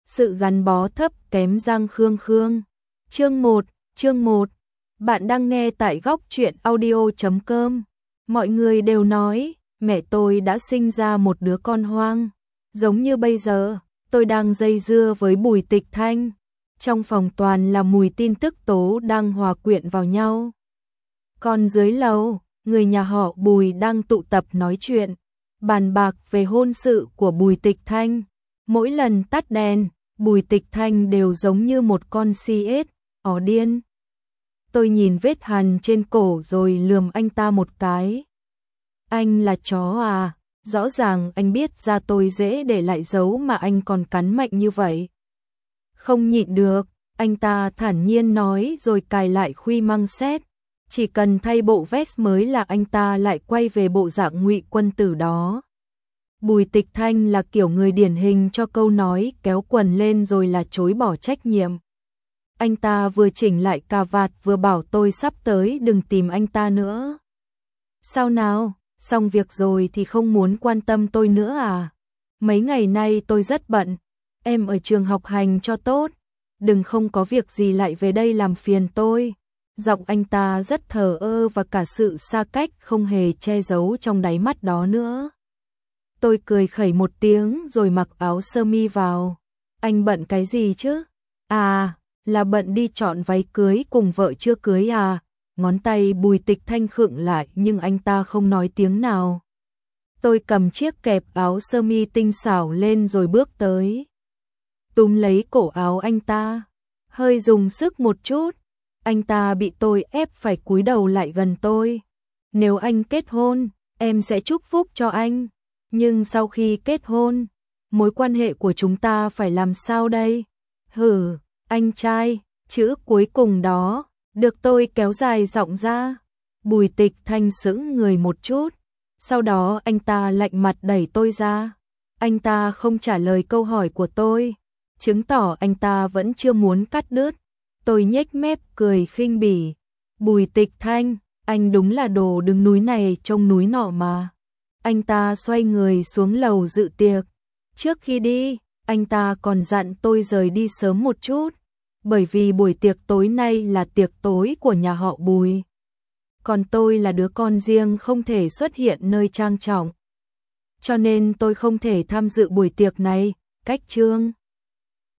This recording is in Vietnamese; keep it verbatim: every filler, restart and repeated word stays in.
Sự gắn bó thấp kém Giang Khương Khương. Chương một, chương một. Bạn đang nghe tại góc truyện audio chấm com. Mọi người đều nói, mẹ tôi đã sinh ra một đứa con hoang. Giống như bây giờ, tôi đang dây dưa với Bùi Tịch Thanh. Trong phòng toàn là mùi tin tức tố đang hòa quyện vào nhau. Còn dưới lầu, người nhà họ Bùi đang tụ tập nói chuyện, bàn bạc về hôn sự của Bùi Tịch Thanh. Mỗi lần tắt đèn, Bùi Tịch Thanh đều giống như một con si ếch, ó điên. Tôi nhìn vết hằn trên cổ rồi lườm anh ta một cái. Anh là chó à, rõ ràng anh biết da tôi dễ để lại dấu mà anh còn cắn mạnh như vậy. Không nhịn được, anh ta thản nhiên nói rồi cài lại khuy măng xét. Chỉ cần thay bộ vest mới là anh ta lại quay về bộ dạng ngụy quân tử đó. Bùi Tịch Thanh là kiểu người điển hình cho câu nói kéo quần lên rồi là chối bỏ trách nhiệm. Anh ta vừa chỉnh lại cà vạt vừa bảo tôi sắp tới đừng tìm anh ta nữa. Sao nào, xong việc rồi thì không muốn quan tâm tôi nữa à? Mấy ngày nay tôi rất bận, em ở trường học hành cho tốt, đừng không có việc gì lại về đây làm phiền tôi. Giọng anh ta rất thờ ơ và cả sự xa cách không hề che giấu trong đáy mắt đó nữa. Tôi cười khẩy một tiếng rồi mặc áo sơ mi vào. Anh bận cái gì chứ? À, là bận đi chọn váy cưới cùng vợ chưa cưới à? Ngón tay Bùi Tịch Thanh khựng lại nhưng anh ta không nói tiếng nào. Tôi cầm chiếc kẹp áo sơ mi tinh xảo lên rồi bước tới. Túm lấy cổ áo anh ta, hơi dùng sức một chút. Anh ta bị tôi ép phải cúi đầu lại gần tôi. Nếu anh kết hôn, em sẽ chúc phúc cho anh. Nhưng sau khi kết hôn, mối quan hệ của chúng ta phải làm sao đây? Hử, anh trai, chữ cuối cùng đó, được tôi kéo dài giọng ra. Bùi Tịch Thanh sững người một chút, sau đó anh ta lạnh mặt đẩy tôi ra. Anh ta không trả lời câu hỏi của tôi, chứng tỏ anh ta vẫn chưa muốn cắt đứt. Tôi nhếch mép cười khinh bỉ. Bùi Tịch Thanh, anh đúng là đồ đứng núi này trông núi nọ mà. Anh ta xoay người xuống lầu dự tiệc. Trước khi đi, anh ta còn dặn tôi rời đi sớm một chút, bởi vì buổi tiệc tối nay là tiệc tối của nhà họ Bùi. Còn tôi là đứa con riêng không thể xuất hiện nơi trang trọng. Cho nên tôi không thể tham dự buổi tiệc này, cách chương.